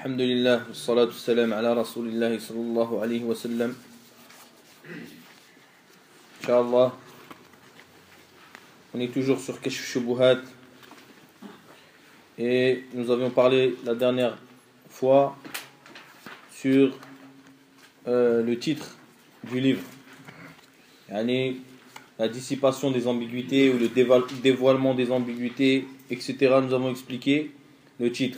Alhamdulillah, wassalatu wassalam ala rasulillahi sallallahu alayhi wa sallam. Inch'Allah, on est toujours sur Kashf Shubuhat et nous avions parlé la dernière fois sur le titre du livre, yani la dissipation des ambiguïtés ou le dévoilement des ambiguïtés, etc. Nous avons expliqué le titre.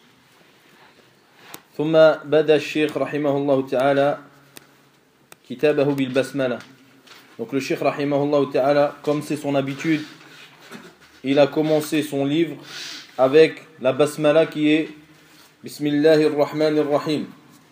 ثم بدأ الشيخ رحمه الله تعالى كتابه بالبسملة. Donc le Cheikh rahimahullah ta'ala, comme c'est son habitude, il a commencé son livre avec la basmala qui est Bismillahir Rahmanir Rahim.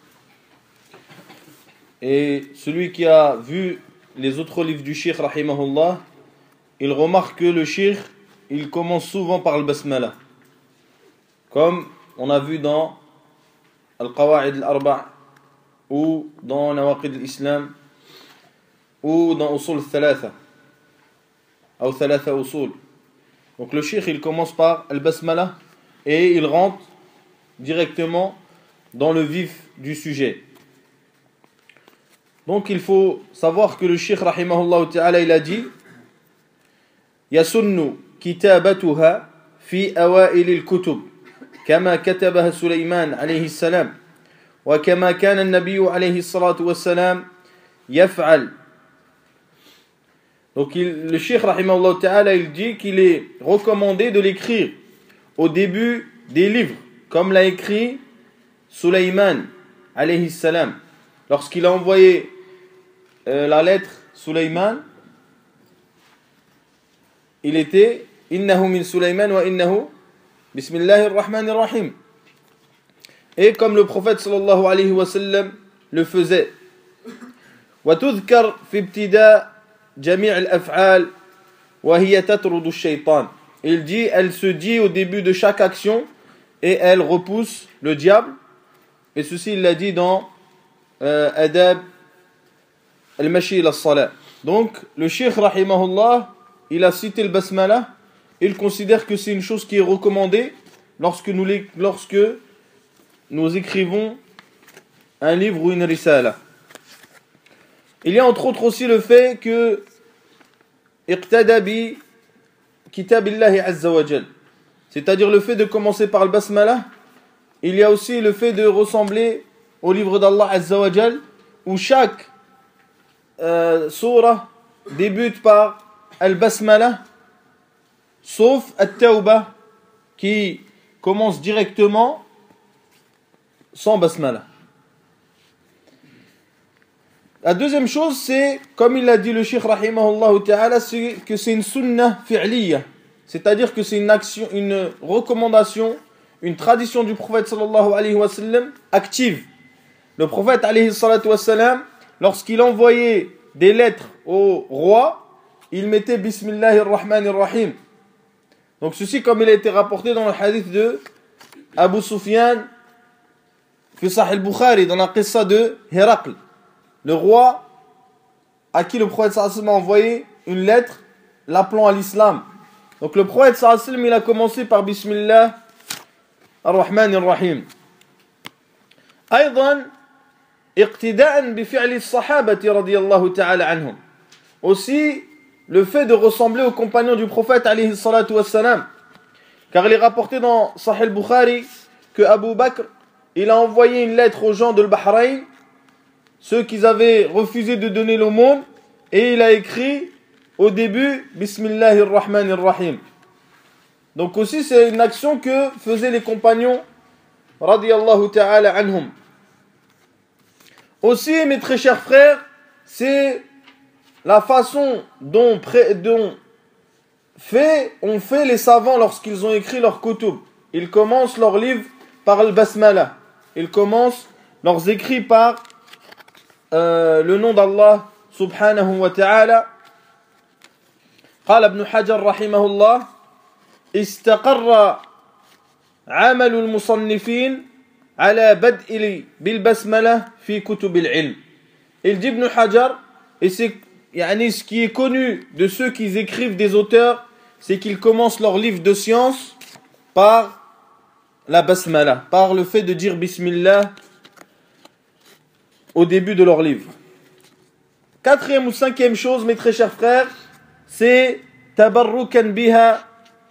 Et celui qui a vu les autres livres du Cheikh rahimahullah, il remarque que le Cheikh, il commence souvent par le basmala. Comme on a vu dans Al-Qawa'id al-Arba' ou dans Nawaqid al-Islam ou dans Usul al-Thalatha ou Thalatha Usul. Donc le Cheikh il commence par Al-Basmala et il rentre directement dans le vif du sujet. Donc il faut savoir que le Cheikh rahimahullah ta'ala il a dit Yasunnu kitabatuha fi awail al-kutub كما كتبها سليمان عليه السلام وكما كان النبي عليه الصلاة والسلام يفعل. Donc le Cheikh rahimahullah ta'ala il dit qu'il est recommandé de l'écrire au début des livres comme l'a écrit Sulayman alayhi salam lorsqu'il a envoyé la lettre Sulayman, il était innahu min Sulayman wa innahu Bismillahir Rahmanir Rahim. Et comme le prophète sallallahu alayhi wa sallam le faisait. Wa tudhkar fi ibtida' jami' al-af'al wa hiya tatrudu ash-shaytan. Il dit, elle se dit au début de chaque action et elle repousse le diable. Et ceci il l'a dit dans Adab al-Mashi ila-s-salat. Donc le Cheikh rahimahullah, il a cité le basmala. Il considère que c'est une chose qui est recommandée lorsque nous écrivons un livre ou une risala. Il y a entre autres aussi le fait que iqtada bi kitabillahi azza wa jal, c'est-à-dire le fait de commencer par le basmala. Il y a aussi le fait de ressembler au livre d'Allah azza wa jal où chaque surah débute par al-basmala, sauf At-Tawbah qui commence directement sans basmala. La deuxième chose, c'est, comme il l'a dit le Cheikh rahimahullah ta'ala, c'est que c'est une sunnah fi'liya, c'est-à-dire que c'est une action, une recommandation, une tradition du prophète sallallahu alayhi wa sallam active. Le prophète alayhi salatu wa sallam, lorsqu'il envoyait des lettres au roi, il mettait Bismillahir Rahmanir Rahim. Donc ceci comme il a été rapporté dans le hadith de Abu Sufyan fi Sahih al-Bukhari, dans la qissa de Héracl, le roi à qui le prophète sallallahu alayhi wa sallam a envoyé une lettre l'appelant à l'islam. Donc le prophète sallallahu alayhi wa sallam il a commencé par Bismillah ar-Rahman ar-Rahim. أيضا اقتداء بفعل الصحابة رضي الله تعالى عنهم. Aussi le fait de ressembler aux compagnons du prophète alayhi salatu wassalam. Car il est rapporté dans Sahih al-Bukhari que Abu Bakr, il a envoyé une lettre aux gens de Bahreïn, ceux qui avaient refusé de donner l'aumône, et il a écrit au début Bismillahir Rahmanir Rahim. Donc aussi c'est une action que faisaient les compagnons radiyallahu ta'ala anhum. Aussi mes très chers frères, c'est la façon dont ont fait les savants lorsqu'ils ont écrit leur kutub. Ils commencent leur livre par le basmala. Ils commencent leurs écrits par le nom d'Allah subhanahu wa ta'ala. قال ابن حجر رحمه الله استقر عمل المصنفين على بدء بالبسملة في كتب العلم. Il dit Ibn Hajar, et c'est ce qui est connu de ceux qui écrivent des auteurs, c'est qu'ils commencent leur livre de science par la basmala, par le fait de dire Bismillah au début de leur livre. Quatrième ou cinquième chose, mes très chers frères, c'est tabarrukan biha,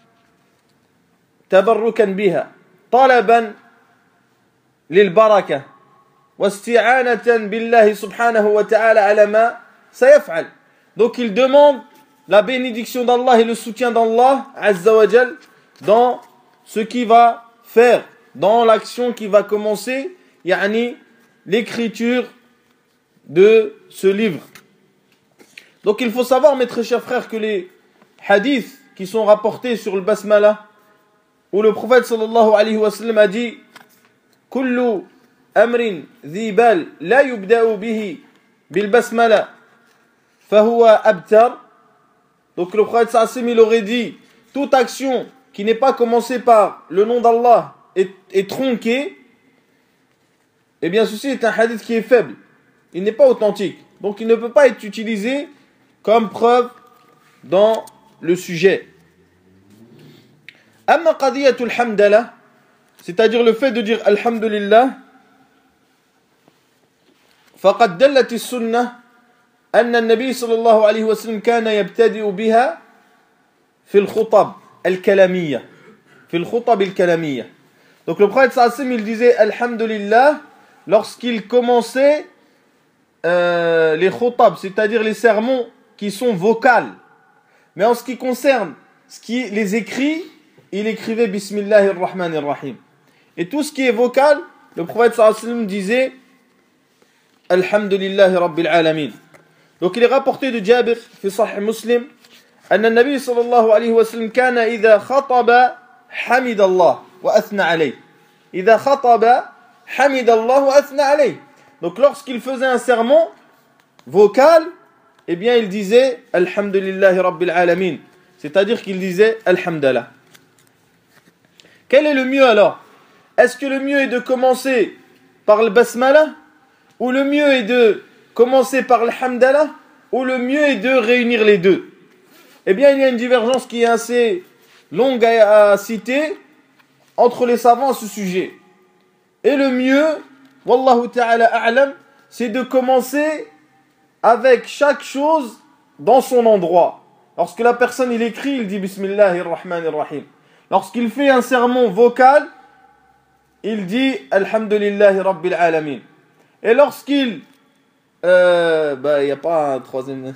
talaban lil baraka, wasti'anatan billahi subhanahu wa ta'ala ala ma sayaf'al. Donc il demande la bénédiction d'Allah et le soutien d'Allah azza wa jal dans ce qu'il va faire, dans l'action qui va commencer, yani l'écriture de ce livre. Donc il faut savoir, mes très chers frères, que les hadiths qui sont rapportés sur le basmala, où le prophète sallallahu alayhi wa sallam a dit kullu amrin dhi bal la yubda'u bihi bil basmala fahuwa abtar. Donc le prophète sallallahu alayhi wa sallam, il aurait dit toute action qui n'est pas commencée par le nom d'Allah est tronquée. Eh bien ceci est un hadith qui est faible, il n'est pas authentique, donc il ne peut pas être utilisé comme preuve dans le sujet. Amma qadiyatul hamdala, c'est-à-dire le fait de dire alhamdulillah, faqad dallat as-sunnah anna an-nabi sallallahu alayhi wa sallam kana yabtadi'u biha fi al-khutab al-kalamiyya, fi al-khutab al-kalamiyya. Donc le prophète sallallahu alayhi wa sallam, il disait alhamdulillah lorsqu'il commençait les khutab, c'est-à-dire les sermons qui sont vocales. Mais en ce qui concerne les écrits, il écrivait Bismillahir Rahmanir Rahim. Et tout ce qui est vocal, le prophète sallallahu alayhi wa sallam disait Alhamdulillahi Rabbil Alamin. Donc il est rapporté de Jabir fi Sahih Muslim أن النبي صلى الله عليه وسلم كان إذا خطب حمد الله وأثنى عليه. إذا خطب حمد الله وأثنى عليه. Donc lorsqu'il faisait un sermon vocal, eh bien il disait Alhamdulillahi Rabbil Alamin, c'est-à-dire qu'il disait Alhamdulillah. Quel est le mieux alors? Est-ce que le mieux est de commencer par le basmala, ou le mieux est de commencer par le hamdallah, ou le mieux est de réunir les deux? Eh bien il y a une divergence qui est assez longue à citer entre les savants à ce sujet. Et le mieux, wallahu ta'ala a'lam, c'est de commencer avec chaque chose dans son endroit. Lorsque la personne il écrit, il dit Bismillahir Rahmanir Rahim. Lorsqu'il fait un sermon vocal, il dit Alhamdulillahi Rabbil Alamin. Et lorsqu'il il n'y a pas un troisième.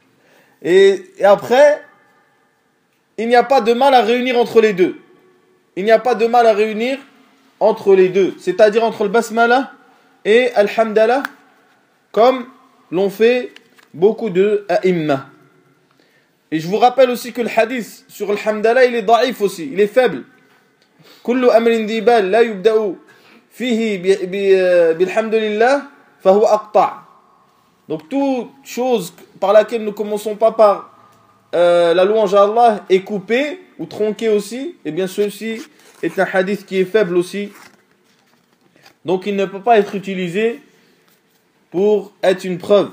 Et après, il n'y a pas de mal à réunir entre les deux. Il n'y a pas de mal à réunir entre les deux, c'est-à-dire entre le basmala et alhamdallah, comme l'ont fait beaucoup de a'imma. Et je vous rappelle aussi que le hadith sur alhamdallah, il est daif aussi, il est faible. Kullu amrin dibal la yubda'u fihi bilhamdulillah fahuwa aqta'. Donc toute chose par laquelle nous ne commençons pas par la louange à Allah est coupée ou tronquée aussi, et bien ceci est un hadith qui est faible aussi. Donc il ne peut pas être utilisé pour être une preuve.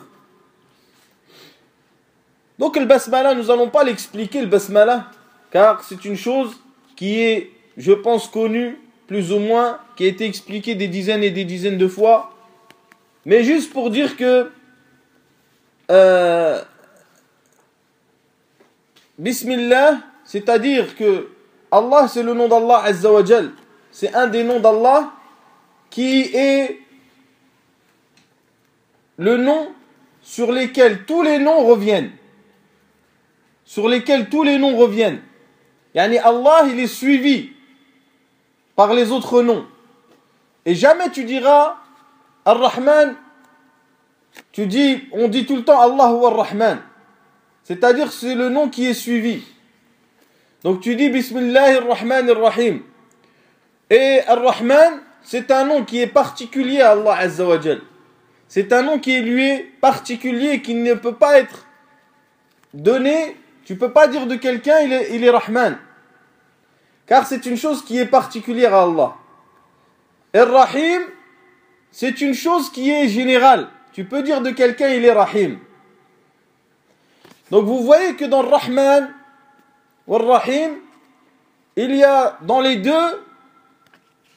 Donc le basmala, nous n'allons pas l'expliquer le basmala, car c'est une chose qui est, je pense, connue plus ou moins, qui a été expliquée des dizaines et des dizaines de fois. Mais juste pour dire que Bismillah, c'est-à-dire que Allah, c'est le nom d'Allah Azza wa Jal. C'est un des noms d'Allah qui est le nom sur lesquels tous les noms reviennent. Sur lesquels tous les noms reviennent. Yani Allah, il est suivi par les autres noms. Et jamais tu diras Ar-Rahman, on dit tout le temps Allahu Ar-Rahman. C'est-à-dire que c'est le nom qui est suivi. Donc tu dis Bismillahir Rahmanir Rahim. Et Ar-Rahman, c'est un nom qui est particulier à Allah Azza wa Jal. C'est un nom qui lui est particulier, qui ne peut pas être donné. Tu ne peux pas dire de quelqu'un il est Rahman. Car c'est une chose qui est particulière à Allah. Et Rahim, c'est une chose qui est générale. Tu peux dire de quelqu'un il est Rahim. Donc vous voyez que dans le Rahman ou le Rahim, il y a dans les deux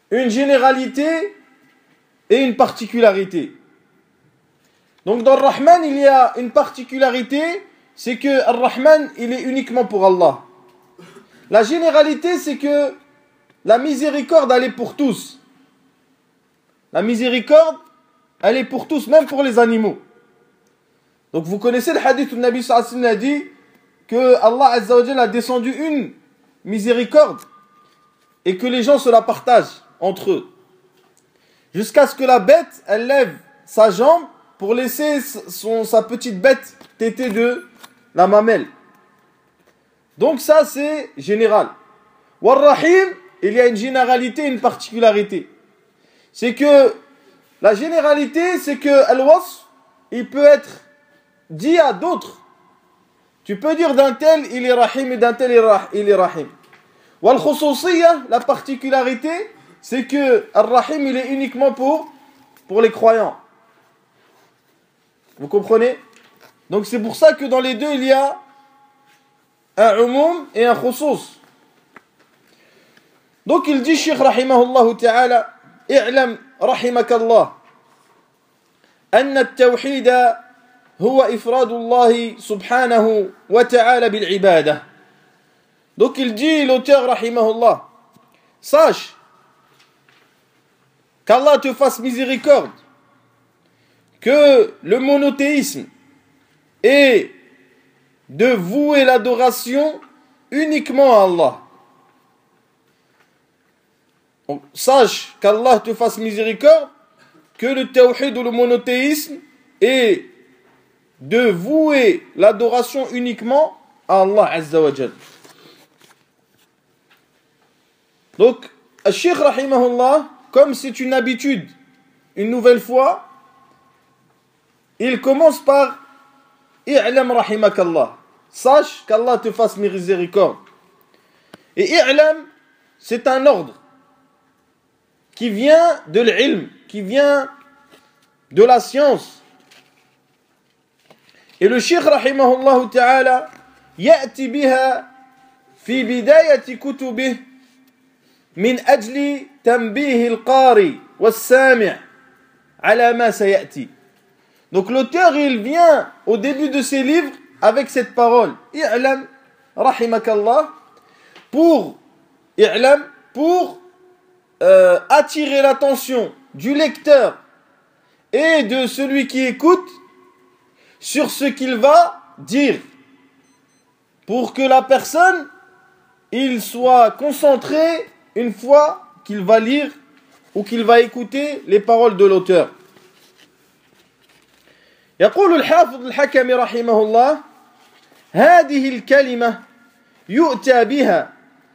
une généralité et une particularité. Donc dans le Rahman, il y a une particularité, c'est que le Rahman, il est uniquement pour Allah. La généralité, c'est que la miséricorde, elle est pour tous. La miséricorde, elle est pour tous, même pour les animaux. Donc vous connaissez le hadith où le Nabi sallallahu alayhi wa sallam a dit que Allah azza wa jalla a descendu une miséricorde et que les gens se la partagent entre eux. Jusqu'à ce que la bête, elle lève sa jambe pour laisser sa petite bête téter de la mamelle. Donc ça c'est général. War-Rahim, il y a une généralité et une particularité. C'est que la généralité, c'est que Al-Wasf, il peut être dit à d'autres. Tu peux dire d'un tel il est Rahim et d'un tel il est Rahim. Wal-Khususiyya, la particularité, c'est que Ar-Rahim, il est uniquement pour les croyants. Vous comprenez? Donc c'est pour ça que dans les deux, il y a un umum et un khusus. Donc il dit, Cheikh rahimahullah ta'ala, i'lam rahimakallah, anna at-tawhida huwa ifradullah subhanahu wa ta'ala bil ibadah. Donc il dit, l'auteur rahimahullah, sache qu'Allah te fasse miséricorde, que le monothéisme est de vouer l'adoration uniquement à Allah. Donc, sache qu'Allah te fasse miséricorde, que le tawhid ou le monothéisme est de vouer l'adoration uniquement à Allah Azza wa Jal. Donc, Cheikh rahimahullah, comme c'est une habitude, une nouvelle fois, il commence par i'lam rahimakallah. Sache qu'Allah te fasse miséricorde. Et i'lam, c'est un ordre qui vient de l'ilm, qui vient de la science. Et le Cheikh rahimahullah ta'ala ya'ti biha fi bidayati kutubih min ajli tanbih al-qari was-sami' ala ma sayati. Donc l'auteur, il vient au début de ses livres avec cette parole i'lam rahimakallah pour attirer l'attention du lecteur et de celui qui écoute sur ce qu'il va dire, pour que la personne il soit concentré une fois qu'il va lire ou qu'il va écouter les paroles de l'auteur. يقول الحافظ الحكمي رحمه الله هذه الكلمة يؤتى بها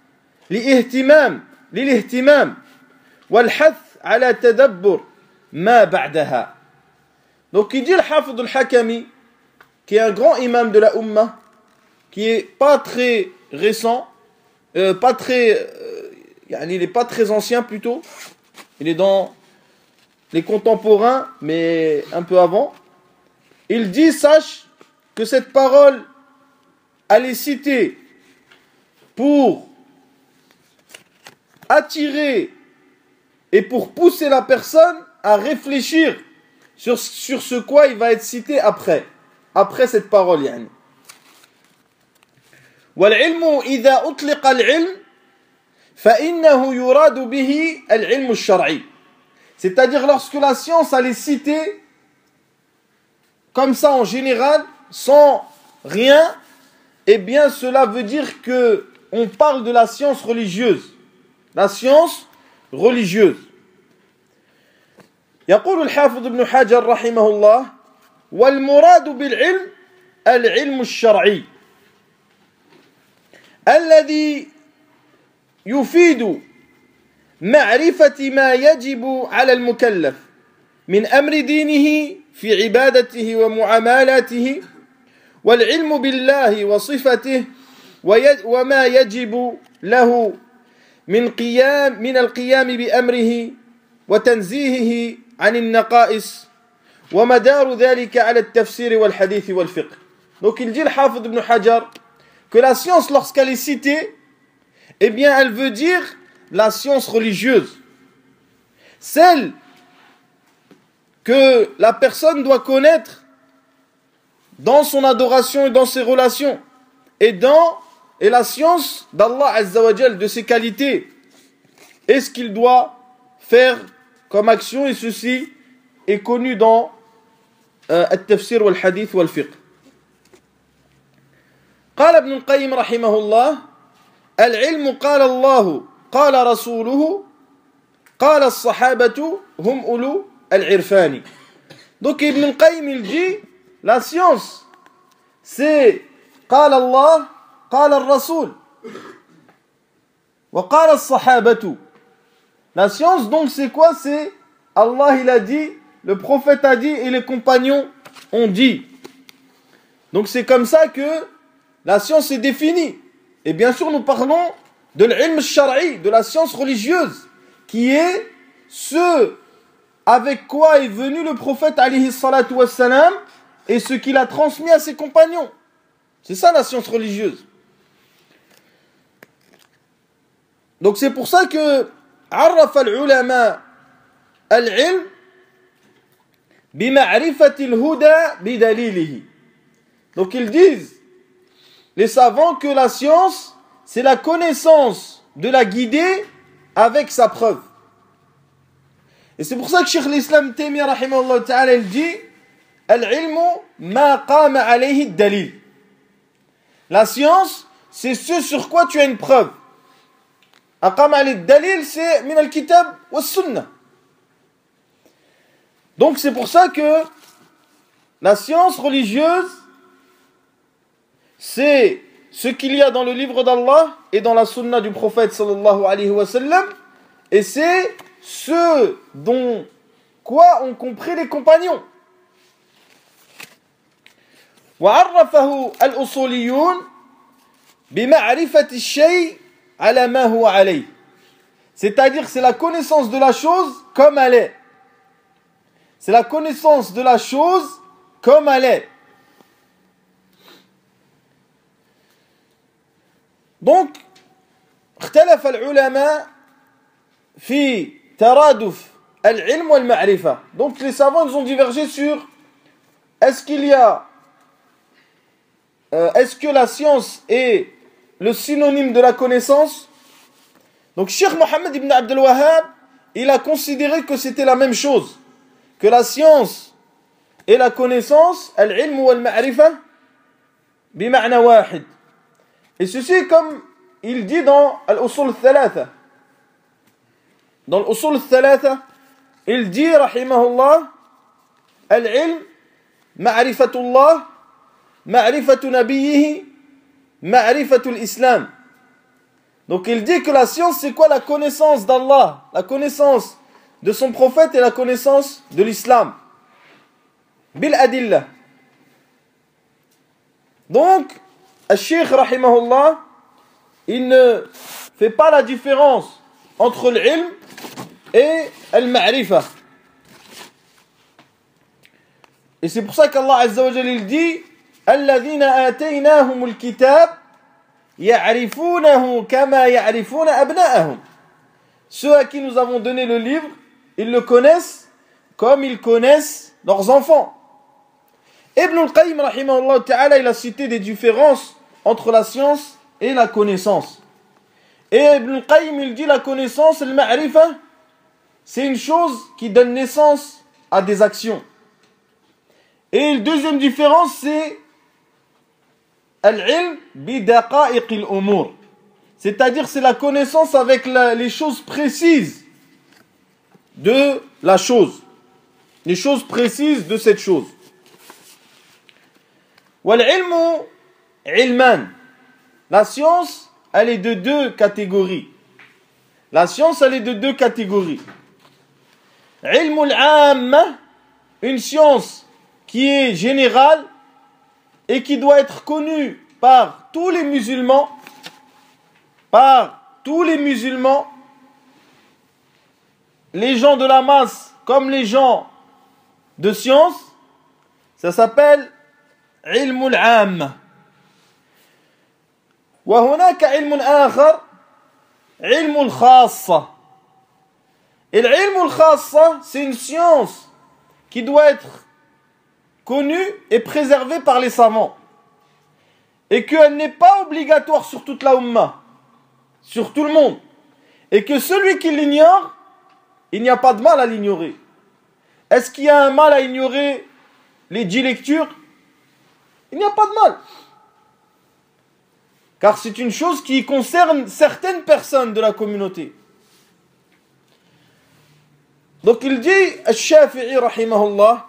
للاهتمام والحث على تدبر ما بعدها. Donc il dit le Hafid al-Hakami, qui est un grand imam de la Ummah, qui est pas très récent, il est pas très ancien plutôt, il est dans les contemporains, mais un peu avant. Il dit, sache que cette parole, elle est citée pour attirer et pour pousser la personne à réfléchir sur ce quoi il va être cité après cette parole. يعني. والعلم إذا أطلق العلم فإنه يراد به العلم الشرعي. C'est-à-dire lorsque la science elle est citée comme ça en général, sans rien, eh bien cela veut dire que on parle de la science religieuse. La science religieuse. يقول الحافظ ابن حجر رحمه الله والمراد بالعلم العلم الشرعي الذي يفيد معرفة ما يجب على المكلف من أمر دينه في عبادته ومعاملاته والعلم بالله وصفته وما يجب له من القيام بأمره وتنزيهه عن النقائص ومدار ذلك على التفسير والحديث والفقه. Donc il dit le Hafid ibn Hajar que la science lorsqu'elle est citée, eh bien elle veut dire la science religieuse. celle que la personne doit connaître dans son adoration et dans ses relations, et la science d'Allah Azza wa Jal, de ses qualités, et ce qu'il doit faire comme action, et ceci est connu dans التفسير والحديث والفقه. قال ابن القيم رحمه الله: العلم قال الله قال رسوله قال الصحابة هم أولو العرفان. Donc Ibn al-Qayyim il dit, la science c'est قال الله قال الرسول وقال الصحابة. La science donc c'est quoi? C'est Allah il a dit, le prophète a dit et les compagnons ont dit. Donc c'est comme ça que la science est définie. Et bien sûr nous parlons de l'ilm al-shar'i, de la science religieuse, qui est ce avec quoi est venu le prophète alayhi salatu wassalam et ce qu'il a transmis à ses compagnons. C'est ça la science religieuse. Donc c'est pour ça que عرف العلماء العلم بمعرفة الهدى بدليله. Donc ils disent, les savants, que la science c'est la connaissance de la guidée avec sa preuve. Et c'est pour ça que Cheikh l'Islam Taymiyyah rahimahullah ta'ala il dit al-ilmu ma qama alayhi ad-dalil. La science c'est ce sur quoi tu as une preuve. Aqama alayhi ad-dalil c'est min al-kitab wa sunnah. Donc c'est pour ça que la science religieuse c'est ce qu'il y a dans le livre d'Allah et dans la sunna du prophète sallallahu alayhi wa sallam, et c'est ce dont quoi ont compris les compagnons. وعرفه الأصوليون بمعرفة الشيء على ما هو عليه. C'est-à-dire c'est la connaissance de la chose comme elle est. C'est la connaissance de la chose comme elle est. Donc, اختلف العلماء في ترادف العلم والمعرفة. Donc les savants ils ont divergé sur est-ce que la science est le synonyme de la connaissance. Donc Cheikh Mohammed ibn Abdel Wahhab il a considéré que c'était la même chose, que la science et la connaissance al-ilm wal-ma'rifa bima'na wahid. Et ceci comme il dit dans al-usul al-thalatha. Dans l'usul al-thalatha, il dit rahimahullah al-ilm ma'rifatullah ma'rifatu nabiyhi ma'rifatul islam. Donc il dit que la science c'est quoi? La connaissance d'Allah, la connaissance de son prophète et la connaissance de l'islam. Bil adillah. Donc al-Cheikh rahimahullah il ne fait pas la différence entre l'ilm et al-ma'rifa. Et c'est pour ça qu'Allah Azza wa Jalla il dit alladhina ataynahumul kitab ya'rifunahu kama ya'rifuna abna'ahum. Ceux à qui nous avons donné le livre, ils le connaissent comme ils connaissent leurs enfants. Ibn al-Qayyim rahimahullah ta'ala il a cité des différences entre la science et la connaissance. Et Ibn al-Qayyim il dit la connaissance, le ma'rifa, c'est une chose qui donne naissance à des actions. Et la deuxième différence c'est al-ilm bidaqa'iq al-umur. C'est-à-dire c'est la connaissance avec les choses précises de la chose. Les choses précises de cette chose. Wal-ilmu ilman. La science, elle est de deux catégories. La science, elle est de deux catégories. Ilmul amma, une science qui est générale et qui doit être connue par tous les musulmans, les gens de la masse comme les gens de science, ça s'appelle ilmul amma. وهناك علم آخر علم الخاصة. Et l'ilm al-khassa, c'est une science qui doit être connue et préservée par les savants. Et qu'elle n'est pas obligatoire sur toute la Ummah, sur tout le monde. Et que celui qui l'ignore, il n'y a pas de mal à l'ignorer. Est-ce qu'il y a un mal à ignorer les 10 lectures? Il n'y a pas de mal. Car c'est une chose qui concerne certaines personnes de la communauté. Donc il dit, Al-Shafi'i rahimahullah,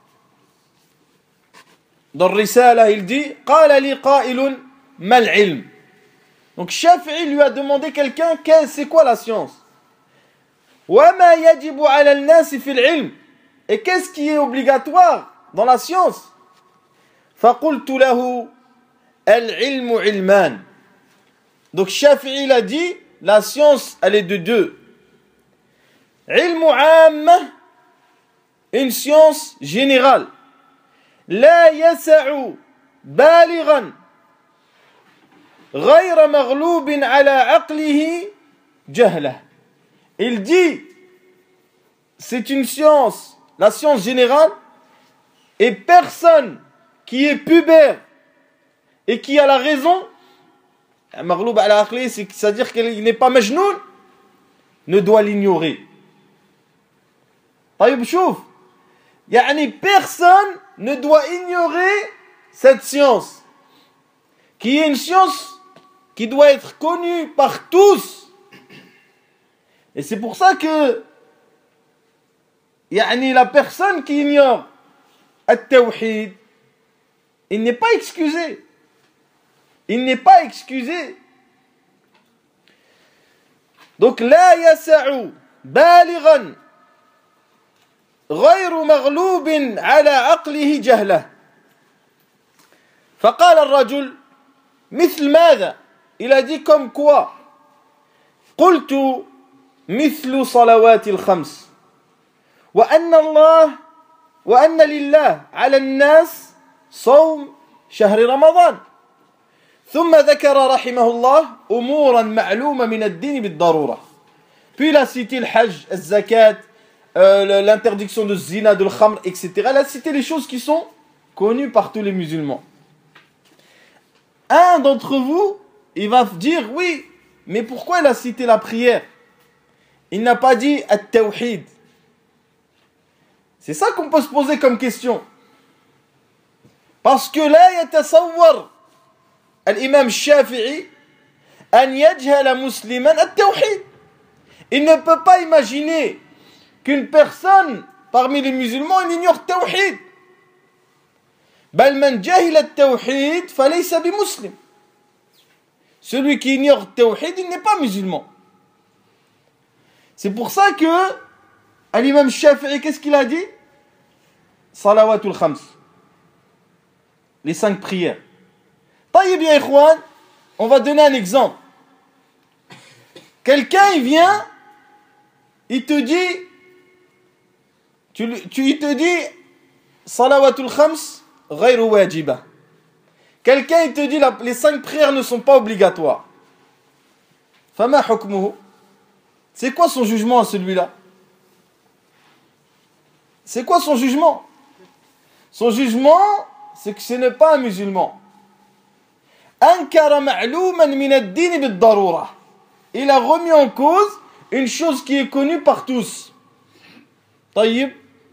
dans Risala, il dit, Qala li qa'ilun mal ilm. Donc Shafi'i lui a demandé quelqu'un, c'est quoi la science? Wa ma yajibu ala al-nas fi al-ilm. Et qu'est-ce qui est obligatoire dans la science? Faqultu lahu al-ilmu ilman. Donc Shafi'i il a dit, la science elle est de deux. Ilmu amma, une science générale. La yasa'u balighan ghayra maghlubin ala aqlihi jahlah. Il dit, c'est une science, la science générale, et personne qui est pubère et qui a la raison, maghlub ala aqlihi, c'est-à-dire qu'il n'est pas majnoun, ne doit l'ignorer. طيب شوف يعني personne ne doit ignorer cette science qui est une science qui doit être connue par tous. Et c'est pour ça que يعني la personne qui ignore التوحيد, il n'est pas excusé. Il n'est pas excusé. Donc لا يسع بالغا غير مغلوب على عقله جهله. فقال الرجل مثل ماذا؟ Il a dit comme quoi? قلت مثل صلوات الخمس وأن لله على الناس صوم شهر رمضان. ثم ذكر رحمه الله أمورا معلومة من الدين بالضرورة. Puis il a cité le hajj, le zakat, l'interdiction de zina, de l'khamr, etc. Il a cité les choses qui sont connues par tous les musulmans. Un d'entre vous, il va dire, oui, mais pourquoi il a cité la prière? Il n'a pas dit at-tawhid. C'est ça qu'on peut se poser comme question. Parce que là, yatasawwar l'imam Shafi'i an yajhala musliman at-tawhid. Il ne peut pas imaginer qu'une personne parmi les musulmans il ignore tawhid. Bal man jahila at-tawhid falaysa bimuslim. Celui qui ignore tawhid, il n'est pas musulman. C'est pour ça que l'imam Shafi'i, qu'est-ce qu'il a dit? Salawatul khams. Les 5 prières. Taïb ya ikhwan, on va donner un exemple. Quelqu'un il vient, il te dit, il te dit Salawatul khams ghayru wajiba. Quelqu'un il te dit les 5 prières ne sont pas obligatoires. Fama hukmuhu. C'est quoi son jugement à celui-là? C'est quoi son jugement? Son jugement, c'est que ce n'est pas un musulman. Ankara ma'louman min ad-din bid-darura. Il a remis en cause une chose qui est connue par tous. Taïb.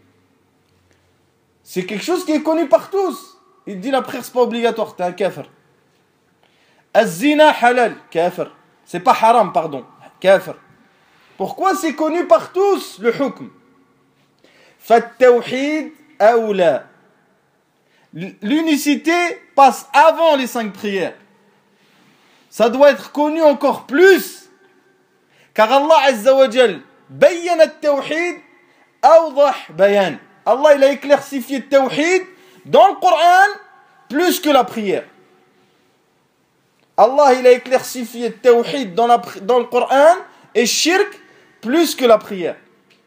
C'est quelque chose qui est connu par tous. Il dit la prière c'est pas obligatoire, t'es un kafir. Az-zina halal, kafir. C'est pas haram, pardon, kafir. Pourquoi c'est connu par tous le hukm? Fat-tawhid awla. L'unicité passe avant les 5 prières. Ça doit être connu encore plus. Car Allah Azza wa Jal bayyan at-tawhid awdah bayan. Allah il a éclaircifié le tawhid dans le Coran plus que la prière. Allah il a éclaircifié le tawhid dans le Coran et shirk plus que la prière.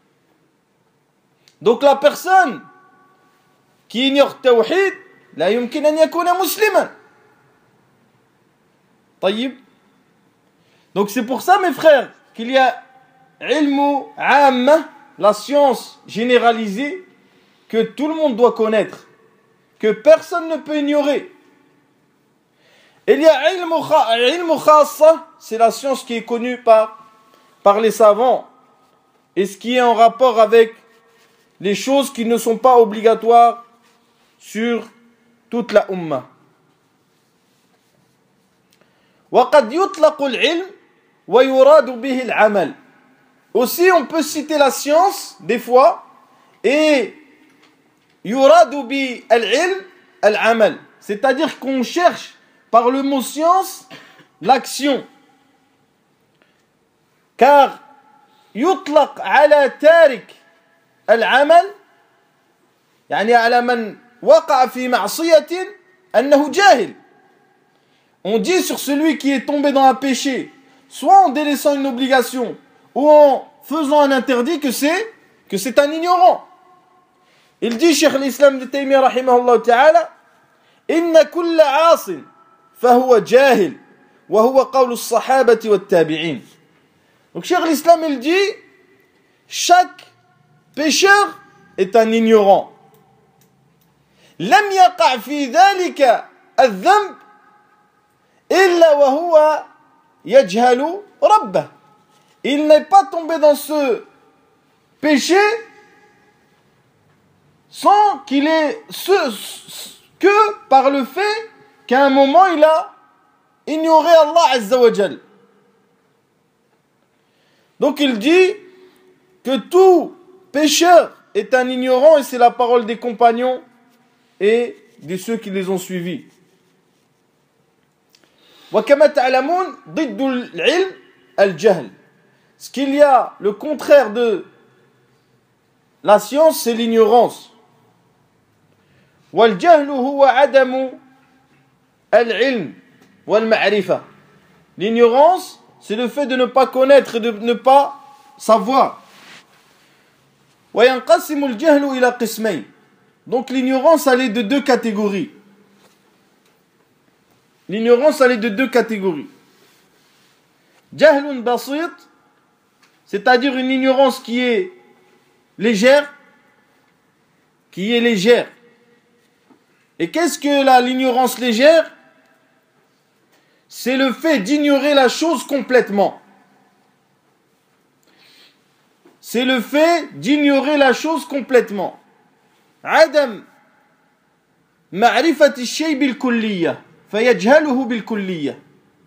Donc la personne qui ignore tawhid, la yumkin an yakuna musliman. Taïb. Donc c'est pour ça mes frères qu'il y a ilmu amma, la science généralisée que tout le monde doit connaître, que personne ne peut ignorer. Il y a ilmu khassa, c'est la science qui est connue par les savants et ce qui est en rapport avec les choses qui ne sont pas obligatoires sur toute la umma. وقد يطلق العلم ويراد به العمل. Aussi on peut citer la science des fois et يراد بالعلم العمل, c'est-à-dire qu'on cherche par le mot science l'action. Car يطلق على تارك العمل يعني على من وقع في معصية أنه جاهل. On dit sur celui qui est tombé dans un péché, soit en délaissant une obligation ou en faisant un interdit, que c'est un ignorant. Il dit, Cheikh l'Islam Ibn Taymiyyah rahimahullah ta'ala, inna kulla asin fahuwa jahil wa huwa qawlu as-sahabati wa tabi'in. Donc Cheikh l'Islam il dit, chaque pécheur est un ignorant. Lam yaqa' fi dhalika adh-dhanb illa wa huwa yajhalu rabbah. Il n'est pas tombé dans ce péché sans qu'il ait que par le fait qu'à un moment il a ignoré Allah Azza wa Jal. Donc il dit que tout pécheur est un ignorant et c'est la parole des compagnons et de ceux qui les ont suivis. وكما تعلمون ضد العلم الجهل. Ce qu'il y a, le contraire de la science, c'est l'ignorance. والجهل هو عدم العلم والمعرفة. L'ignorance, c'est le fait de ne pas connaître et de ne pas savoir. وينقسم الجهل إلى قسمين. Donc l'ignorance, elle est de deux catégories. L'ignorance, elle est de deux catégories. Jahlun basit, c'est-à-dire une ignorance qui est légère. Et qu'est-ce que l'ignorance légère? C'est le fait d'ignorer la chose complètement. C'est le fait d'ignorer la chose complètement. Adam ma'rifati ash-shay bil-kulliyah. فيجهله بالكلية.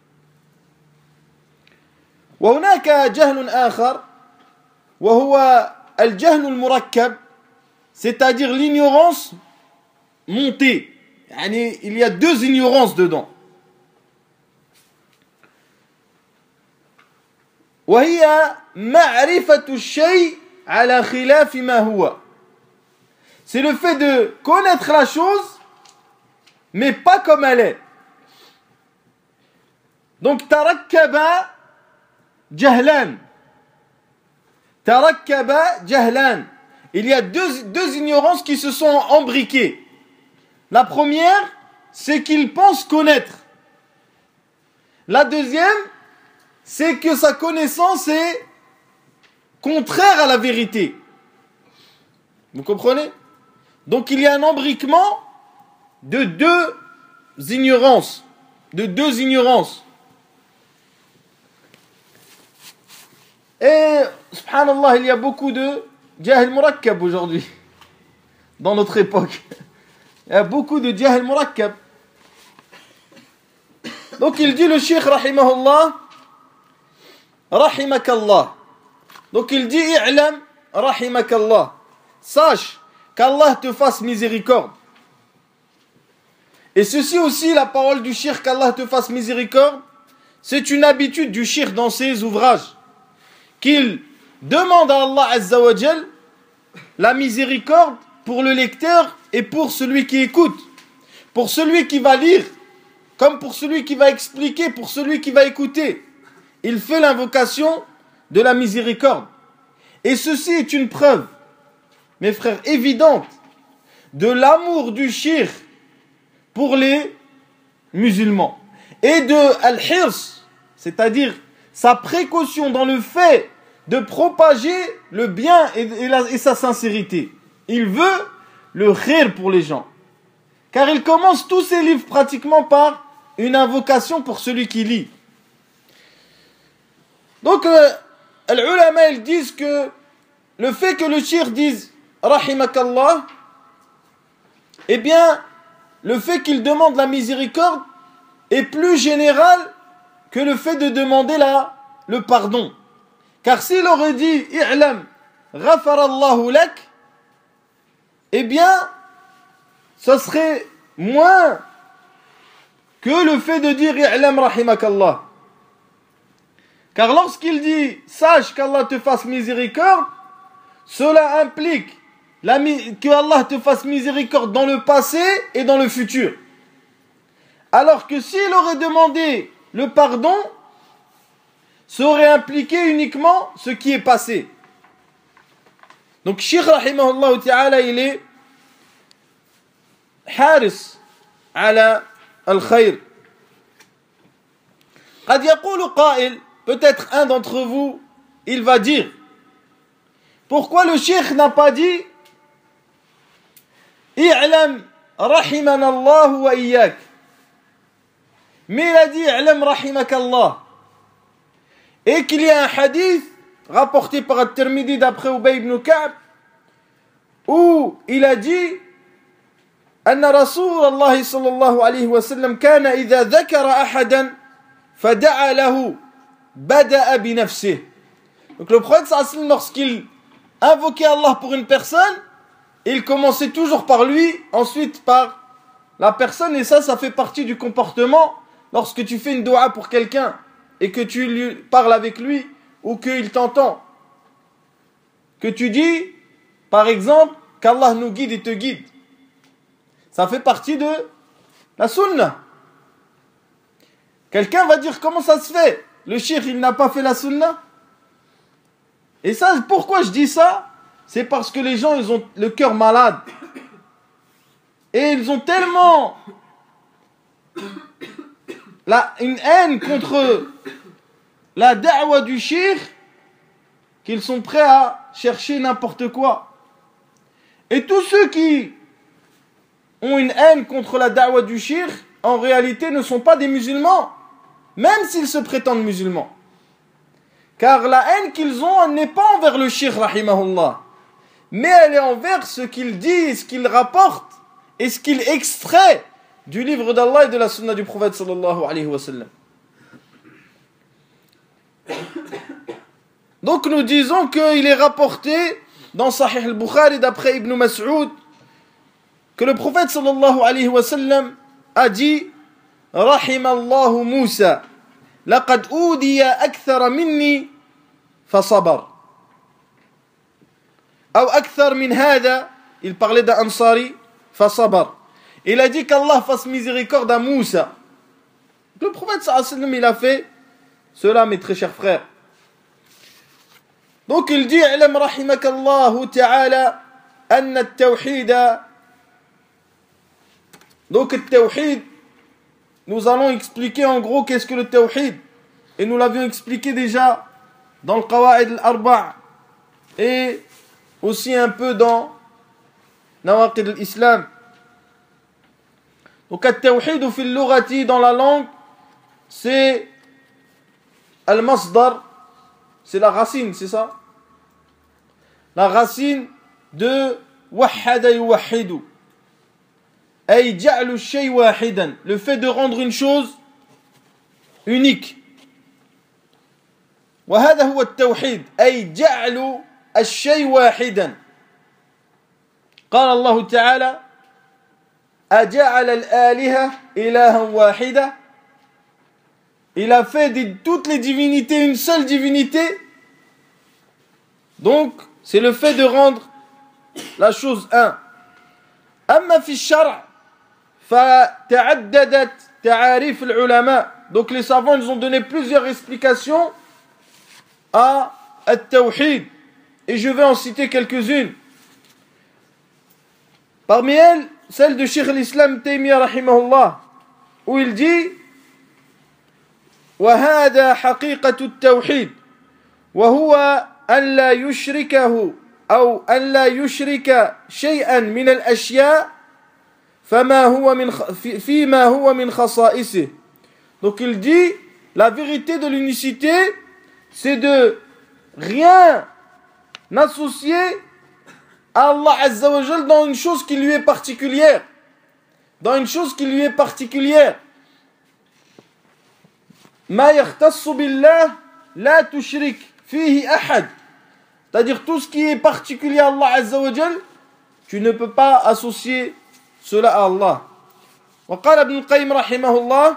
وهناك جهل آخر وهو الجهل المركب, c'est-à-dire l'ignorance montée. يعني il y a deux ignorances dedans. وهي معرفة الشيء على خلاف ما هو. C'est le fait de connaître la chose mais pas comme elle est. Donc, tarakkaba jahlan. Tarakkaba jahlan. Il y a deux ignorances qui se sont embriquées. La première, c'est qu'il pense connaître. La deuxième, c'est que sa connaissance est contraire à la vérité. Vous comprenez? Donc, il y a un embriquement de deux ignorances. Et, subhanallah, il y a beaucoup de jahil murakkab aujourd'hui, dans notre époque. Il y a beaucoup de jahil murakkab. Donc il dit le cheikh rahimahullah, rahimakallah. Donc il dit, i'lam rahimakallah. Sache qu'Allah te fasse miséricorde. Et ceci aussi, la parole du cheikh, qu'Allah te fasse miséricorde, c'est une habitude du cheikh dans ses ouvrages. Qu'il demande à Allah Azza wa Jal la miséricorde pour le lecteur et pour celui qui écoute, pour celui qui va lire, comme pour celui qui va expliquer, pour celui qui va écouter. Il fait l'invocation de la miséricorde. Et ceci est une preuve, mes frères, évidente de l'amour du cheikh pour les musulmans et de al-hirs, c'est-à-dire sa précaution dans le fait de propager le bien et sa sincérité. Il veut le khir pour les gens. Car il commence tous ses livres pratiquement par une invocation pour celui qui lit. Donc, les ulama, ils disent que le fait que le shir dise Rahimakallah, eh bien, le fait qu'il demande la miséricorde est plus général que le fait de demander le pardon. Car s'il aurait dit I'lam ghafarallahu lak, eh bien, ce serait moins que le fait de dire I'lam rahimakallah. Car lorsqu'il dit sache qu'Allah te fasse miséricorde, cela implique que Allah te fasse miséricorde dans le passé et dans le futur. Alors que s'il aurait demandé le pardon, ça aurait impliqué uniquement ce qui est passé. Donc, Cheikh rahimahullah ta'ala, il est haris ala al-khayr. قد يقول قائل, peut-être un d'entre vous, il va dire, pourquoi le cheikh n'a pas dit i'lam rahimana Allah wa iyyak, mais il a dit i'lam rahimakallah, et qu'il y a un hadith rapporté par At-Tirmidhi d'après Ubay ibn Ka'b où il a dit أن رسول الله صلى الله عليه وسلم كان إذا ذكر أحدا فدعا له بدأ بنفسه. Donc le prophète sallallahu alayhi wa sallam, lorsqu'il invoquait Allah pour une personne, il commençait toujours par lui, ensuite par la personne, et ça fait partie du comportement lorsque tu fais une dua pour quelqu'un et que tu lui parles avec lui ou qu'il t'entend, que tu dis par exemple qu'Allah nous guide et te guide, ça fait partie de la sunna. Quelqu'un va dire comment ça se fait, le cheikh il n'a pas fait la sunna. Et ça, pourquoi je dis ça? C'est parce que les gens ils ont le cœur malade et ils ont tellement une haine contre la da'wa du cheikh qu'ils sont prêts à chercher n'importe quoi. Et tous ceux qui ont une haine contre la da'wa du cheikh, en réalité ne sont pas des musulmans, même s'ils se prétendent musulmans. Car la haine qu'ils ont, elle n'est pas envers le cheikh rahimahullah, mais elle est envers ce qu'il dit, ce qu'il rapporte et ce qu'il extrait du livre d'Allah et de la sunna du prophète sallallahu alayhi wa sallam. Donc nous disons qu'il est rapporté dans Sahih al-Bukhari d'après Ibn Mas'ud que le prophète sallallahu alayhi wa sallam a dit Rahimallahu Musa laqad udiya akthara minni fasabar. Ou akthar min hada, il parlait d'un Ansari, fasabar. Il a dit qu'Allah fasse miséricorde à Moussa. Le prophète sallallahu alayhi wa sallam il a fait cela, mes très chers frères. Donc il dit Alam rahimakallahu ta'ala anna at-tawhid. Donc le tawhid, nous allons expliquer en gros qu'est-ce que le tawhid. Et nous l'avions expliqué déjà dans le Qawa'id al-Arba' et aussi un peu dans Nawaqid al-Islam. Donc le tawhid fi al-lughati dans la langue, c'est al-masdar, c'est la racine, c'est ça? La racine de wahhada yuwahhidu. Ay ja'lu shay wahidan, le fait de rendre une chose unique. وهذا هو التوحيد أي جعل الشيء واحدا. قال الله تعالى أجعل الآلهة إلها واحدة. Il a fait de toutes les divinités une seule divinité. Donc c'est le fait de rendre la chose un. أما في الشرع فتعددت تعاريف العلماء. Donc les savants ils ont donné plusieurs explications à At-Tawhid et je vais en citer quelques-unes. Parmi elles, celle de Cheikh al-Islam Taymiyyah rahimahullah, où il dit وهذا حقيقة التوحيد وهو أن لا يشركه أو أن لا يشرك شيئا من الأشياء فيما هو من خصائصه. Donc il dit, la vérité de l'unicité, c'est de rien associer à Allah Azza wa Jal dans une chose qui lui est particulière. Dans une chose qui lui est particulière. ما يختص بالله لا تشرك فيه أحد. C'est-à-dire tout ce qui est particulier à Allah Azza wa Jal, tu ne peux pas associer cela à Allah. وقال ابن القيم رحمه الله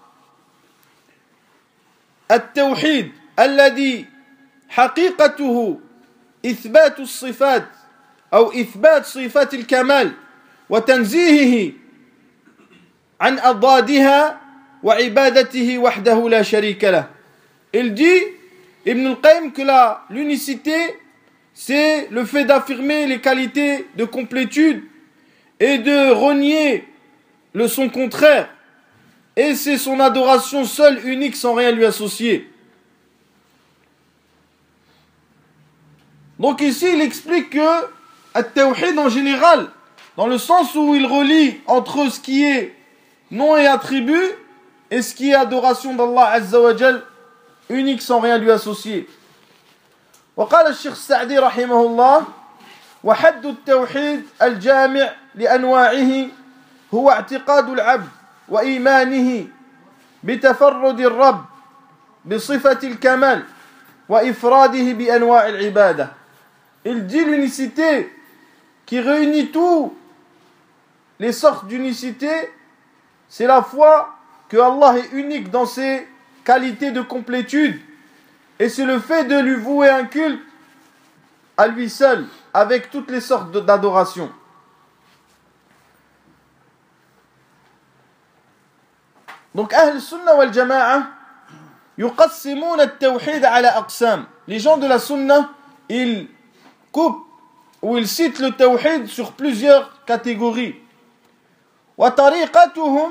التوحيد الذي حقيقته إثبات الصفات أو إثبات صفات الكمال وتنزيهه عن أضدادها وعبادته وحده لا شريك له. Il dit, Ibn al-Qayyim, que l'unicité, c'est le fait d'affirmer les qualités de complétude et de renier son contraire. Et c'est son adoration seule, unique, sans rien lui associer. Donc ici, il explique que At-Tawhid en général, dans le sens où il relie entre ce qui est nom et attribut et ce qui est adoration d'Allah Azza wa Jal, unique, sans rien lui associer. وقال الشيخ السعدي رحمه الله وحد التوحيد الجامع لأنواعه هو اعتقاد العبد وإيمانه بتفرد الرب بصفة الكمال وإفراده بأنواع العبادة. Il dit l'unicité qui réunit tous les sortes d'unicité, c'est la foi que Allah est unique dans ses qualités de complétude et c'est le fait de lui vouer un culte à lui seul avec toutes les sortes d'adoration. Donc Ahl Sunnah wal Jama'a yuqassimuna at-tawhid ala aqsam. Les gens de la Sunna, ils coupent ou ils citent le tawhid sur plusieurs catégories. Wa tariqatuhum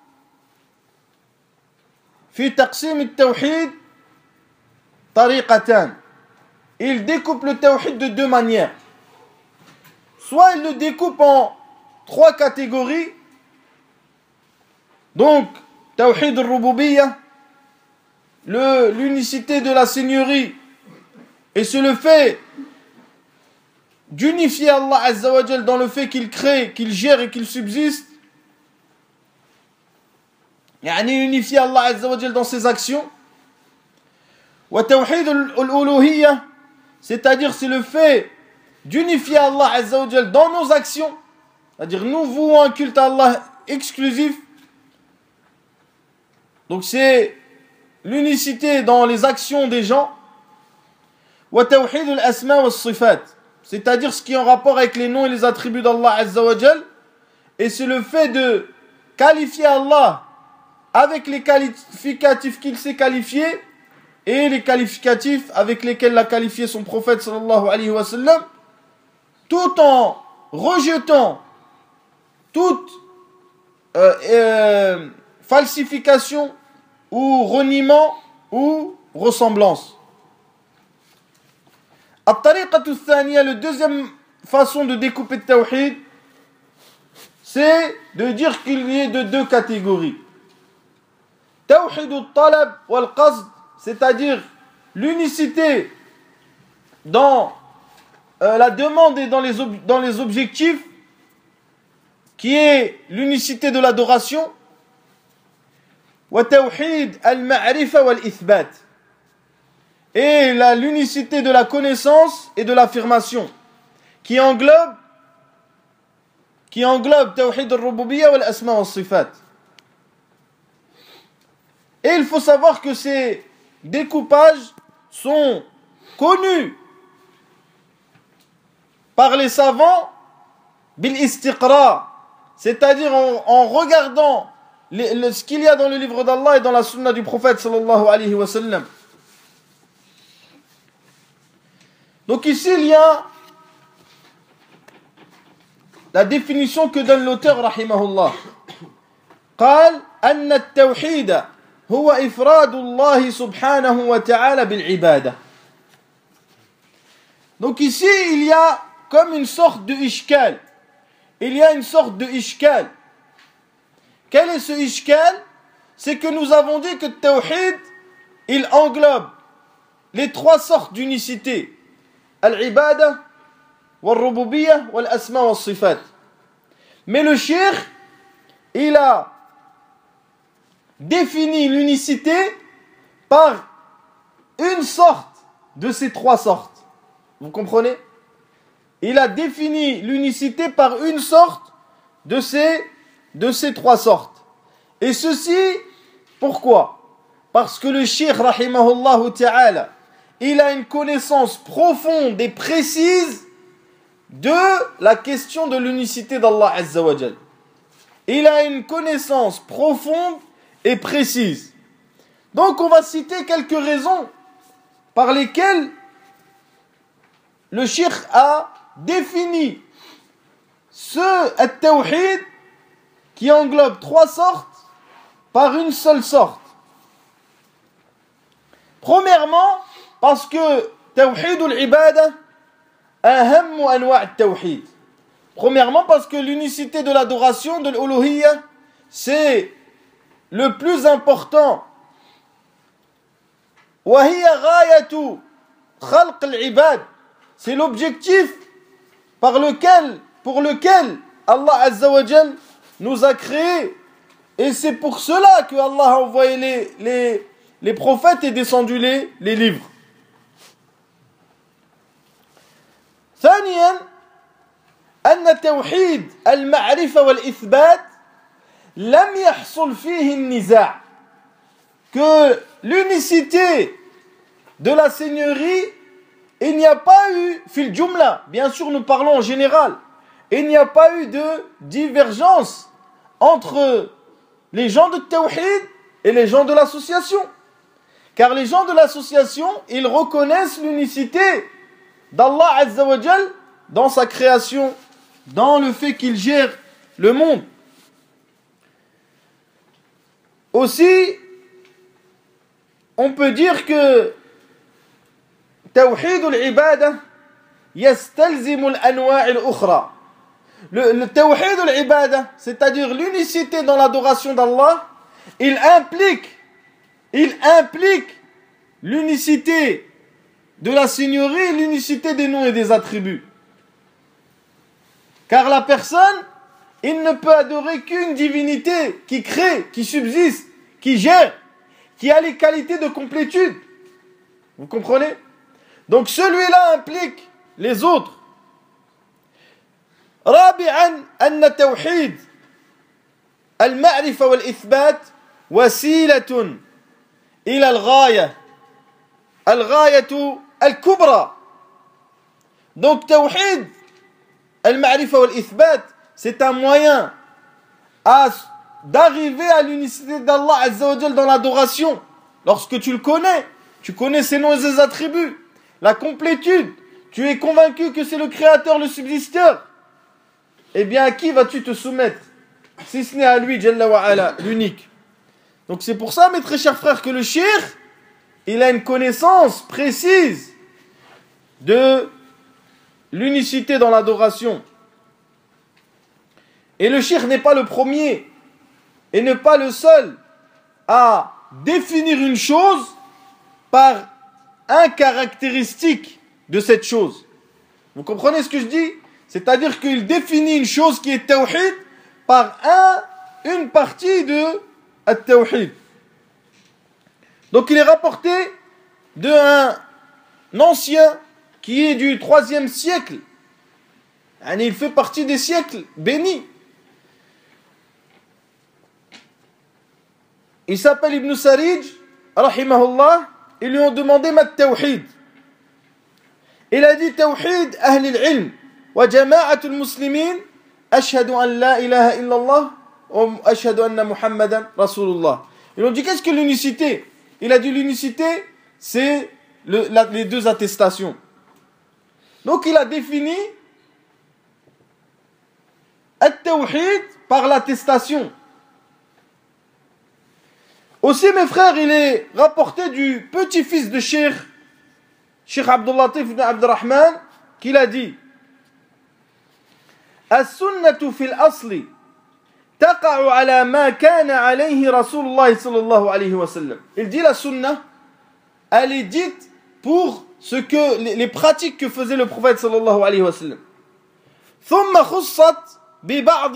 fi taqsim at-tawhid tariqatan. Ils découpent le tawhid de deux manières. Soit ils le découpent en trois catégories. Donc Tawhid al-Rububiyyah, l'unicité de la seigneurie, et c'est le fait d'unifier Allah Azza wa Jal dans le fait qu'il crée, qu'il gère et qu'il subsiste. Yani unifier Allah Azza wa Jal dans ses actions. Wa Tawhid al-Uluhiyyah, c'est-à-dire c'est le fait d'unifier Allah Azza wa Jal dans nos actions. C'est-à-dire nous vouons un culte à Allah exclusif. Donc c'est l'unicité dans les actions des gens. Wa tawhid al-asma wa sifat, c'est-à-dire ce qui est en rapport avec les noms et les attributs d'Allah Azza wa Jal. Et c'est le fait de qualifier Allah avec les qualificatifs qu'il s'est qualifiés et les qualificatifs avec lesquels l'a qualifié son prophète sallallahu alayhi wa sallam, tout en rejetant toute falsification ou reniement ou ressemblance. At-tariqatu thaniya, le deuxième façon de découper le tawhid, c'est de dire qu'il y ait de deux catégories. Tawhid al-talab wal-qasd, c'est-à-dire l'unicité dans la demande et dans les objectifs, qui est l'unicité de l'adoration. Wa tawhid al-ma'rifa wal-ithbat, et l'unicité de la connaissance et de l'affirmation, qui englobe tawhid al-rububiyyah wal asma wa sifat. Et il faut savoir que ces découpages sont connus par les savants bil istiqra, c'est-à-dire en regardant ce qu'il y a dans le livre d'Allah et dans la sunna du prophète sallallahu alayhi wa sallam. Donc ici il y a la définition que donne l'auteur rahimahullah. قال أن التوحيد هو إفراد الله سبحانه وتعالى بالعبادة. Donc ici, il y a comme une sorte de ishkal. Il y a une sorte de ishkal. Quel est ce ishkal? C'est que nous avons dit que le tawhid, il englobe les trois sortes d'unicité. Al-ibada, wal-rububiyyah, wal-asma, wal-sifat. Mais le cheikh, il a défini l'unicité par une sorte de ces trois sortes. Vous comprenez? Il a défini l'unicité par une sorte de ces trois sortes. Et ceci, pourquoi? Parce que le cheikh, rahimahullah ta'ala, il a une connaissance profonde et précise de la question de l'unicité d'Allah Azza wa Jal. Il a une connaissance profonde et précise. Donc on va citer quelques raisons par lesquelles le cheikh a défini ce tawhid qui englobe trois sortes par une seule sorte. Premièrement, parce que tawhid al-ibada ahammu anwa' at-tawhid. Premièrement, parce que l'unicité de l'adoration, de l'uluhiyya, c'est le plus important. Wa hiya ghayatu khalq al-ibad. C'est l'objectif pour lequel Allah Azza wa Jal nous a créés. Et c'est pour cela que Allah a envoyé les prophètes et descendu les livres. ثانيا أن توحيد المعرفة والإثبات لم يحصل فيه النزاع. Que l'unicité de la Seigneurie, il n'y a pas eu, fil jumla, bien sûr nous parlons en général, il n'y a pas eu de divergence entre les gens de Tawhid et les gens de l'association. Car les gens de l'association, ils reconnaissent l'unicité d'Allah Azza wa Jal dans sa création, dans le fait qu'il gère le monde. Aussi, on peut dire que Tawhid al-ibada yastalzimu al-anwa' al-ukhra. Le Tawhid al-ibada, c'est-à-dire l'unicité dans l'adoration d'Allah, il implique l'unicité de la Seigneurie et l'unicité des noms et des attributs. Car la personne, il ne peut adorer qu'une divinité qui crée, qui subsiste, qui gère, qui a les qualités de complétude. Vous comprenez? Donc celui-là implique les autres. رابعا أن توحيد المعرفة والإثبات وسيلة إلى الغاية الكبرى. Donc توحيد المعرفة والإثبات, c'est un moyen d'arriver à l'unicité d'Allah Azza wa Jal dans l'adoration. Lorsque tu le connais, tu connais ses noms et ses attributs, la complétude, tu es convaincu que c'est le créateur, le subsisteur, eh bien à qui vas-tu te soumettre si ce n'est à lui, Jalla wa Ala, l'unique. Donc c'est pour ça, mes très chers frères, que le cheikh, il a une connaissance précise de l'unicité dans l'adoration. Et le cheikh n'est pas le premier et n'est pas le seul à définir une chose par un caractéristique de cette chose. Vous comprenez ce que je dis? C'est-à-dire qu'il définit une chose qui est tawhid par une partie de at-tawhid. Donc il est rapporté d'un ancien qui est du 3e siècle. Il fait partie des siècles bénis. Il s'appelle Ibn Sarij, rahimahullah. Ils lui ont demandé ma tawhid. Il a dit tawhid ahli al-ilm wa jama'atul muslimin ashhadu an la ilaha illallah wa ashhadu anna muhammadan rasulullah. Ils ont dit qu'est-ce que l'unicité? Il a dit l'unicité c'est les deux attestations. Donc il a défini at-tawhid par l'attestation. Aussi mes frères, il est rapporté du petit-fils de Cheikh Abdul Latif ibn Abdurrahman qu'il a dit As-sunnatu fil asli taqa'u ala ma kana alayhi Rasulullah sallallahu alayhi wa sallam. Il dit la sunna, elle est dite pour ce que les pratiques que faisait le prophète sallallahu alayhi wa sallam. ثم خصت ببعض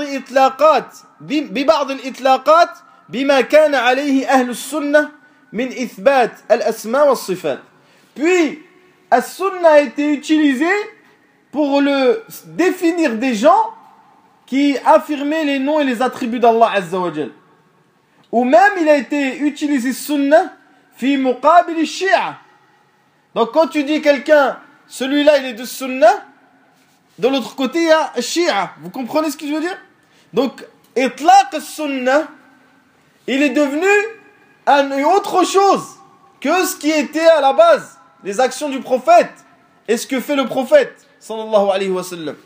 الإطلاقات بما كان عليه أهل السنة من إثبات الأسماء والصفات. Puis, as-sunna a été utilisé pour définir des gens qui affirmaient les noms et les attributs d'Allah Azza wa Jal. Ou même il a été utilisé sunna fi muqabil al-shi'a. Donc quand tu dis quelqu'un, celui-là il est de sunna, de l'autre côté il y a shi'a. Vous comprenez ce que je veux dire? Donc itlaq al-sunna, il est devenu autre chose que ce qui était à la base, les actions du prophète et ce que fait le prophète sallallahu alayhi wa sallam.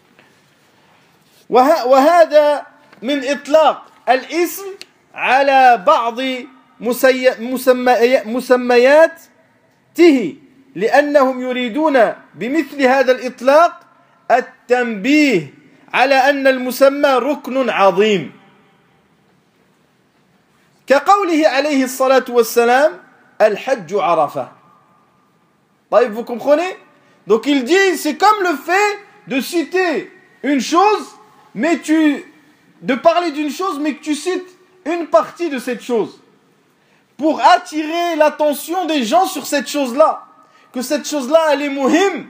وهذا من إطلاق الاسم على بعض مسمياته لأنهم يريدون بمثل هذا الإطلاق التنبيه على أن المسمى ركن عظيم كقوله عليه الصلاة والسلام الحج عرفة. طيب, vous comprenez? Donc il dit, c'est comme le fait de citer une chose, de parler d'une chose, mais que tu cites une partie de cette chose, pour attirer l'attention des gens sur cette chose-là, que cette chose-là, elle est muhim.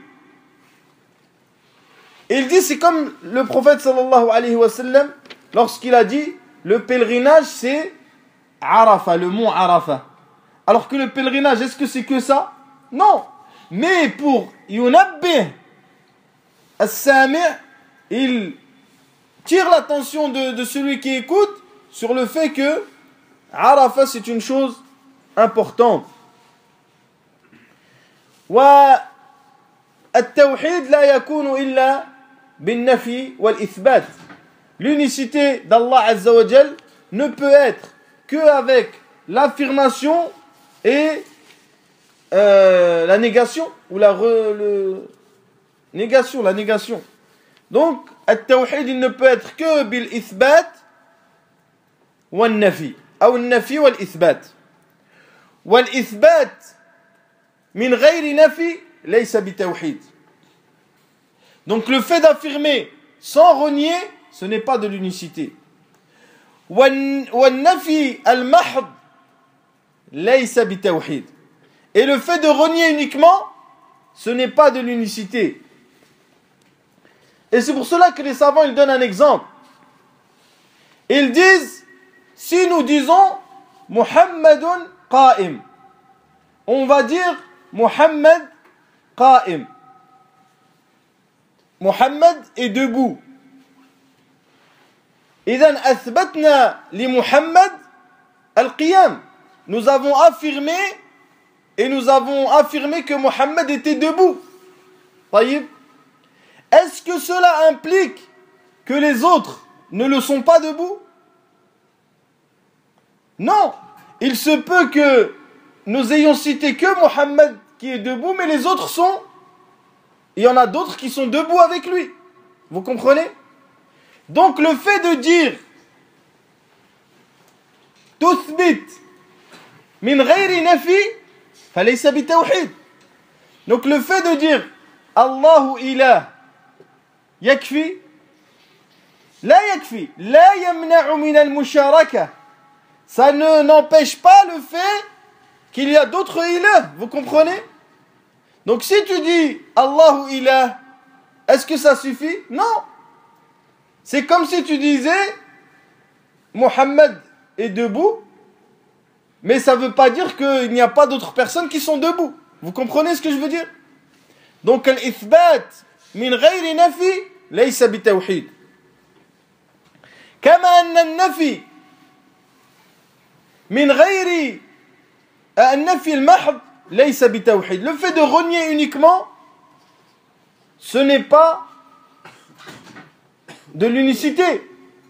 Et il dit, c'est comme le prophète sallallahu alayhi wa sallam, lorsqu'il a dit, le pèlerinage c'est Arafah, le mont Arafah. Alors que le pèlerinage, est-ce que c'est que ça? Non. Mais pour yunabbih as-sami', il tire l'attention de celui qui écoute sur le fait que Arafah c'est une chose importante. والتوحيد لا يكون إلا بالنفي والإثبات. L'unicité d'Allah Azza wa Jal ne peut être qu'avec l'affirmation et la négation, ou la négation. Donc, التوحيد il ne peut être que بالإثبات والنفي أو النفي والإثبات. والإثبات من غير نفي ليس بتوحيد. Donc le fait d'affirmer sans renier, ce n'est pas de l'unicité. والنفي المحض ليس بتوحيد. Et le fait de renier uniquement, ce n'est pas de l'unicité. Et c'est pour cela que les savants ils donnent un exemple. Ils disent, si nous disons Muhammadun qa'im, on va dire Muhammad qa'im. Muhammad est debout. إذن أثبتنا لمحمد القيام. Nous avons affirmé que Muhammad était debout. طيب. Est-ce que cela implique que les autres ne le sont pas debout? Non. Il se peut que nous ayons cité que Muhammad qui est debout, mais les autres sont... Il y en a d'autres qui sont debout avec lui. Vous comprenez? Donc le fait de dire tuthbit min ghayri nafi falaysa bitawhid. Donc le fait de dire Allahu ilah yakfi la yakfi la yamna'u min al-musharaka. Ça n'empêche pas le fait qu'il y a d'autres ilahs. Vous comprenez? Donc si tu dis Allahu ilah, est-ce que ça suffit? Non. C'est comme si tu disais Muhammad est debout, mais ça ne veut pas dire qu'il n'y a pas d'autres personnes qui sont debout. Vous comprenez ce que je veux dire? Donc l'ithbat min ghayri nafi laysa bitawhid. Kama anna an-nafi min ghayri an-nafi al-mahd laysa bitawhid. Le fait de renier uniquement, ce n'est pas de l'unicité.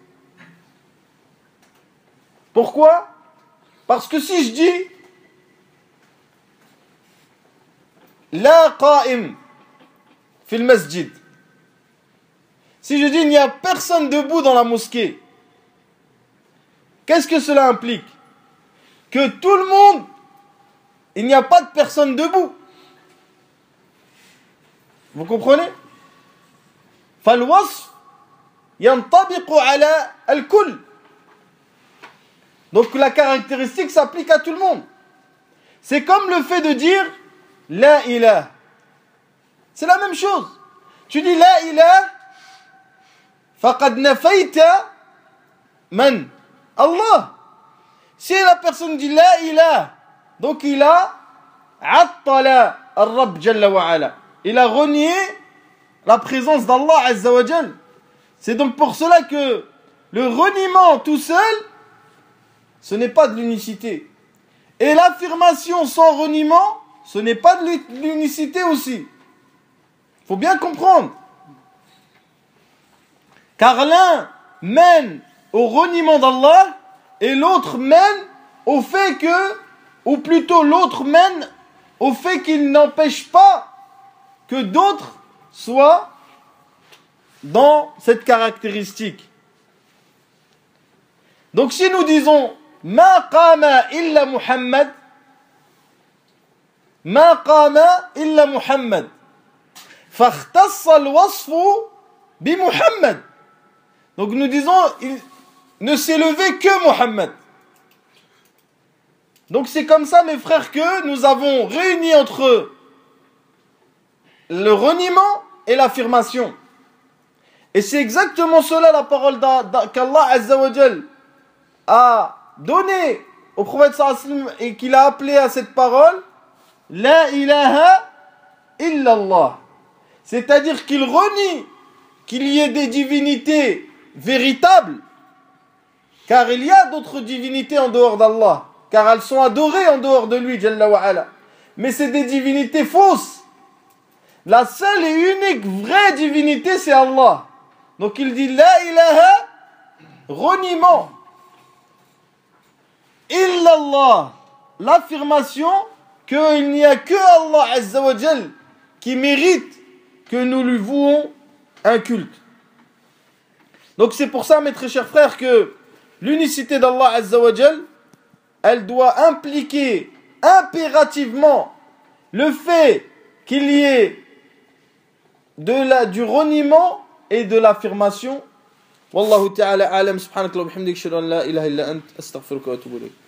Pourquoi? Parce que si je dis la qa'im fil masjid. Si je dis il n'y a personne debout dans la mosquée, qu'est-ce que cela implique? Que tout le monde, il n'y a pas de personne debout. Vous comprenez? فالوصف ينطبق على الكل. Donc la caractéristique s'applique à tout le monde. C'est comme le fait de dire la ilaha. C'est la même chose. Tu dis la ilaha, faqad nafayta man? Allah. Si la personne dit la ilaha, donc il a attala ar-Rabb jalla wa ala. Il a renié la présence d'Allah azza wa jal. C'est donc pour cela que le reniement tout seul, ce n'est pas de l'unicité. Et l'affirmation sans reniement, ce n'est pas de l'unicité aussi. Il faut bien comprendre. Car l'un mène au reniement d'Allah et l'autre mène au fait que, ou plutôt l'autre mène au fait qu'il n'empêche pas que d'autres soient dans cette caractéristique. Donc si nous disons Ma qama illa Muhammad, Ma qama illa Muhammad, fakhtassa al-wasfu bi Muhammad. Donc nous disons il ne s'est levé que Muhammad. Donc c'est comme ça mes frères que nous avons réuni entre le reniement et l'affirmation. Et c'est exactement cela la parole qu'Allah Azza wa Jal a donné au prophète sallallahu alayhi wa sallam et qu'il a appelé à cette parole La ilaha illallah. C'est-à-dire qu'il renie qu'il y ait des divinités véritables, car il y a d'autres divinités en dehors d'Allah, car elles sont adorées en dehors de lui, Jalla wa ala. Mais c'est des divinités fausses. La seule et unique vraie divinité, c'est Allah. Donc il dit La ilaha, reniement. Illallah, l'affirmation qu'il n'y a que Allah Azza wa Jal qui mérite que nous lui vouons un culte. Donc c'est pour ça, mes très chers frères, que l'unicité d'Allah Azza wa Jal, elle doit impliquer impérativement le fait qu'il y ait du reniement et de l'affirmation. Wallahu ta'ala alam, subhanaka wa bihamdik, ashhadu an la ilaha illa ant, astaghfiruka wa atubu ilayk.